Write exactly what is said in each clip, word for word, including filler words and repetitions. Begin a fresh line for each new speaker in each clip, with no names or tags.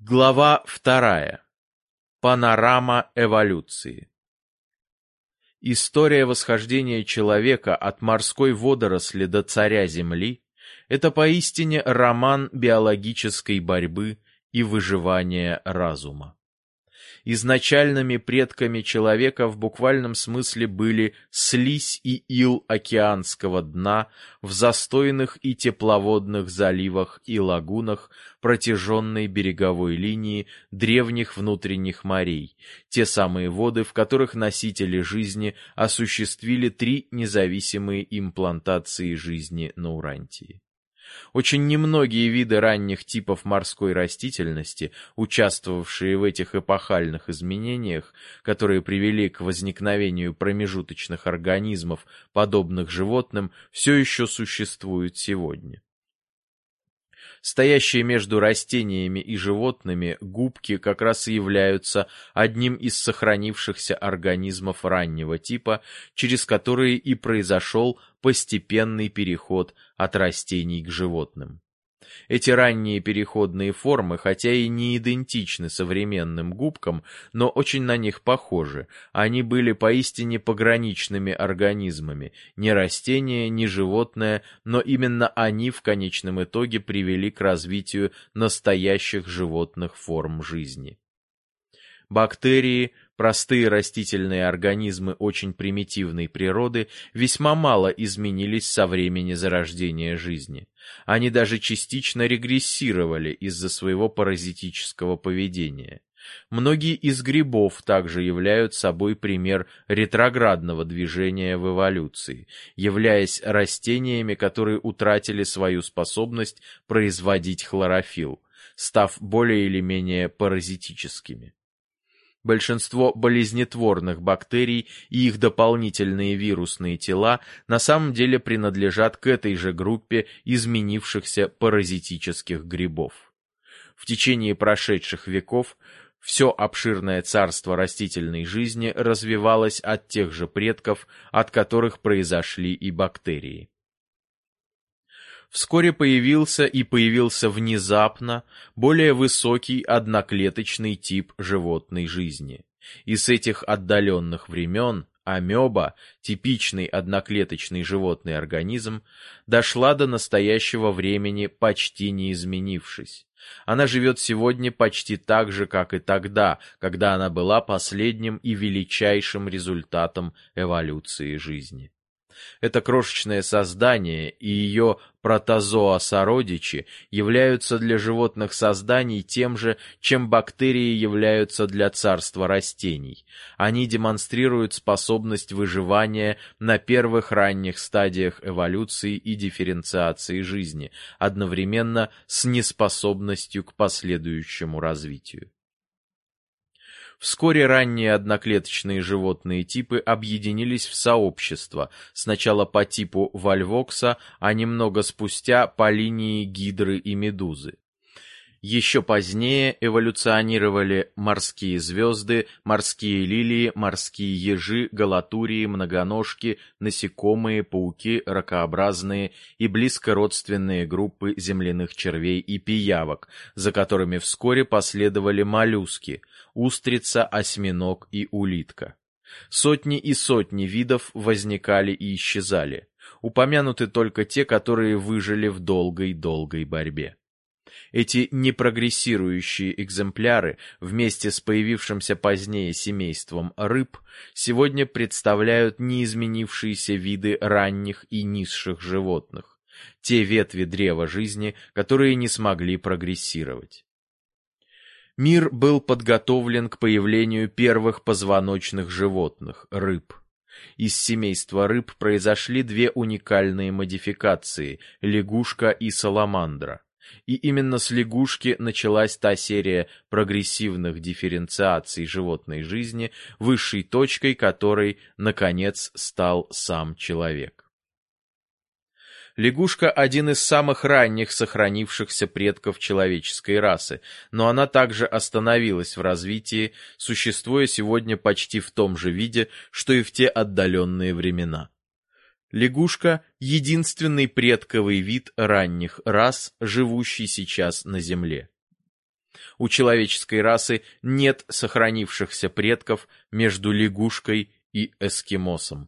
Глава вторая. Панорама эволюции. История восхождения человека от морской водоросли до царя Земли – это поистине роман биологической борьбы и выживания разума. Изначальными предками человека в буквальном смысле были слизь и ил океанского дна в застойных и тепловодных заливах и лагунах протяженной береговой линии древних внутренних морей, те самые воды, в которых носители жизни осуществили три независимые имплантации жизни на Урантии. Очень немногие виды ранних типов морской растительности, участвовавшие в этих эпохальных изменениях, которые привели к возникновению промежуточных организмов, подобных животным, все еще существуют сегодня. Стоящие между растениями и животными губки как раз и являются одним из сохранившихся организмов раннего типа, через которые и произошел постепенный переход от растений к животным. Эти ранние переходные формы, хотя и не идентичны современным губкам, но очень на них похожи. Они были поистине пограничными организмами, ни растение, ни животное, но именно они в конечном итоге привели к развитию настоящих животных форм жизни. Бактерии, простые растительные организмы очень примитивной природы, весьма мало изменились со времени зарождения жизни. Они даже частично регрессировали из-за своего паразитического поведения. Многие из грибов также являются собой пример ретроградного движения в эволюции, являясь растениями, которые утратили свою способность производить хлорофилл, став более или менее паразитическими. Большинство болезнетворных бактерий и их дополнительные вирусные тела на самом деле принадлежат к этой же группе изменившихся паразитических грибов. В течение прошедших веков все обширное царство растительной жизни развивалось от тех же предков, от которых произошли и бактерии. Вскоре появился и появился внезапно более высокий одноклеточный тип животной жизни. И с этих отдаленных времен амеба, типичный одноклеточный животный организм, дошла до настоящего времени почти не изменившись. Она живет сегодня почти так же, как и тогда, когда она была последним и величайшим результатом эволюции жизни. Это крошечное создание и ее протозоа-сородичи являются для животных созданий тем же, чем бактерии являются для царства растений. Они демонстрируют способность выживания на первых ранних стадиях эволюции и дифференциации жизни, одновременно с неспособностью к последующему развитию. Вскоре ранние одноклеточные животные типы объединились в сообщество, сначала по типу вольвокса, а немного спустя по линии гидры и медузы. Еще позднее эволюционировали морские звезды, морские лилии, морские ежи, галатурии, многоножки, насекомые, пауки, ракообразные и близко родственные группы земляных червей и пиявок, за которыми вскоре последовали моллюски – устрица, осьминог и улитка. Сотни и сотни видов возникали и исчезали. Упомянуты только те, которые выжили в долгой-долгой борьбе. Эти непрогрессирующие экземпляры, вместе с появившимся позднее семейством рыб, сегодня представляют неизменившиеся виды ранних и низших животных, те ветви древа жизни, которые не смогли прогрессировать. Мир был подготовлен к появлению первых позвоночных животных – рыб. Из семейства рыб произошли две уникальные модификации – лягушка и саламандра. И именно с лягушки началась та серия прогрессивных дифференциаций животной жизни, высшей точкой которой, наконец, стал сам человек. Лягушка – один из самых ранних сохранившихся предков человеческой расы, но она также остановилась в развитии, существуя сегодня почти в том же виде, что и в те отдаленные времена. Лягушка – единственный предковый вид ранних рас, живущий сейчас на Земле. У человеческой расы нет сохранившихся предков между лягушкой и эскимосом.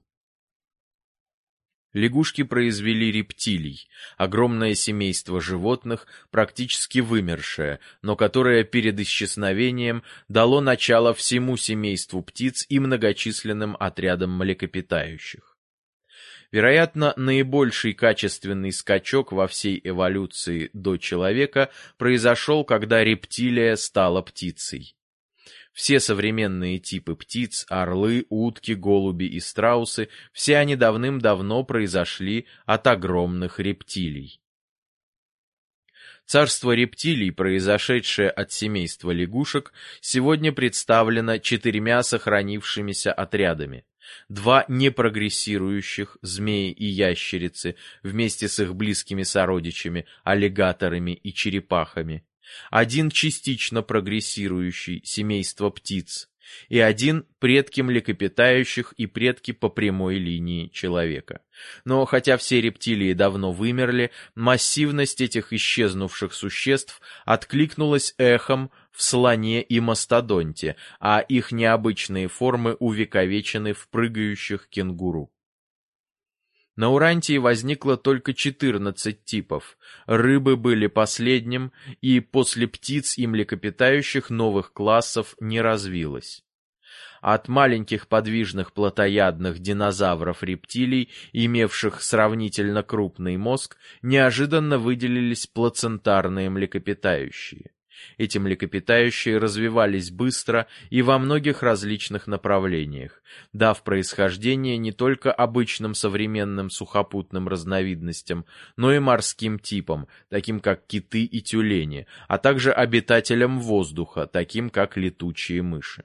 Лягушки произвели рептилий, огромное семейство животных, практически вымершее, но которое перед исчезновением дало начало всему семейству птиц и многочисленным отрядам млекопитающих. Вероятно, наибольший качественный скачок во всей эволюции до человека произошел, когда рептилия стала птицей. Все современные типы птиц, орлы, утки, голуби и страусы, все они давным-давно произошли от огромных рептилий. Царство рептилий, произошедшее от семейства лягушек, сегодня представлено четырьмя сохранившимися отрядами. Два непрогрессирующих, змеи и ящерицы, вместе с их близкими сородичами, аллигаторами и черепахами. Один частично прогрессирующий, семейство птиц, и один предки млекопитающих и предки по прямой линии человека. Но хотя все рептилии давно вымерли, массивность этих исчезнувших существ откликнулась эхом в слоне и мастодонте, а их необычные формы увековечены в прыгающих кенгуру. На Урантии возникло только четырнадцать типов. Рыбы были последним, и после птиц и млекопитающих новых классов не развилось. От маленьких подвижных плотоядных динозавров-рептилий, имевших сравнительно крупный мозг, неожиданно выделились плацентарные млекопитающие. Эти млекопитающие развивались быстро и во многих различных направлениях, дав происхождение не только обычным современным сухопутным разновидностям, но и морским типам, таким как киты и тюлени, а также обитателям воздуха, таким как летучие мыши.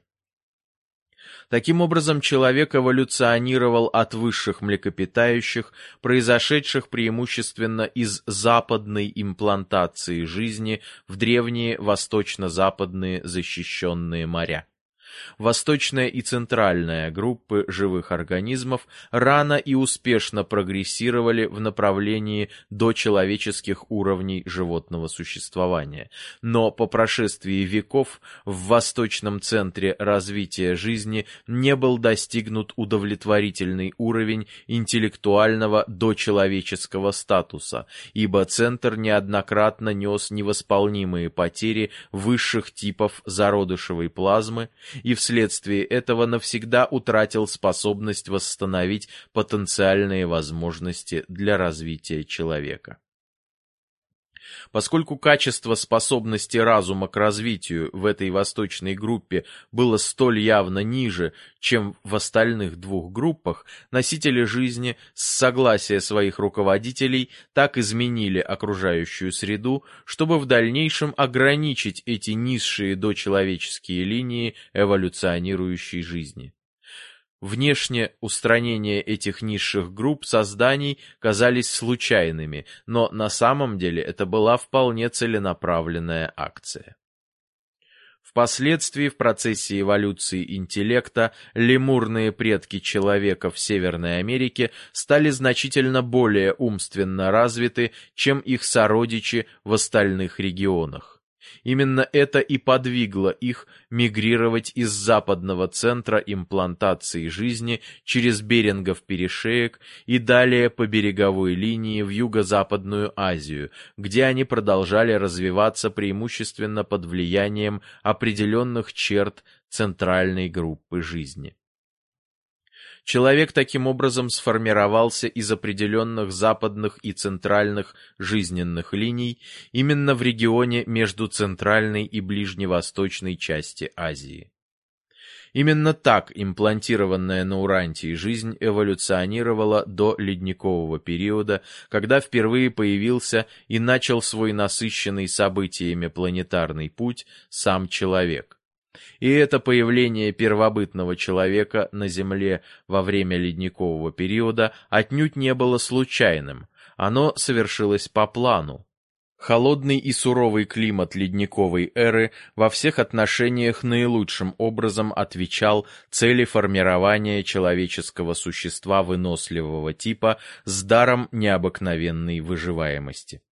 Таким образом, человек эволюционировал от высших млекопитающих, произошедших преимущественно из западной имплантации жизни в древние восточно-западные защищенные моря. Восточная и центральная группы живых организмов рано и успешно прогрессировали в направлении дочеловеческих уровней животного существования, но по прошествии веков в восточном центре развития жизни не был достигнут удовлетворительный уровень интеллектуального дочеловеческого статуса, ибо центр неоднократно нес невосполнимые потери высших типов зародышевой плазмы и вследствие этого навсегда утратил способность восстановить потенциальные возможности для развития человека. Поскольку качество способности разума к развитию в этой восточной группе было столь явно ниже, чем в остальных двух группах, носители жизни с согласия своих руководителей так изменили окружающую среду, чтобы в дальнейшем ограничить эти низшие дочеловеческие линии эволюционирующей жизни. Внешне устранение этих низших групп созданий казались случайными, но на самом деле это была вполне целенаправленная акция. Впоследствии в процессе эволюции интеллекта лемурные предки человека в Северной Америке стали значительно более умственно развиты, чем их сородичи в остальных регионах. Именно это и подвигло их мигрировать из западного центра имплантации жизни через Берингов перешеек и далее по береговой линии в Юго-Западную Азию, где они продолжали развиваться преимущественно под влиянием определенных черт центральной группы жизни. Человек таким образом сформировался из определенных западных и центральных жизненных линий именно в регионе между центральной и ближневосточной части Азии. Именно так имплантированная на Урантии жизнь эволюционировала до ледникового периода, когда впервые появился и начал свой насыщенный событиями планетарный путь сам человек. И это появление первобытного человека на Земле во время ледникового периода отнюдь не было случайным, оно совершилось по плану. Холодный и суровый климат ледниковой эры во всех отношениях наилучшим образом отвечал цели формирования человеческого существа выносливого типа с даром необыкновенной выживаемости.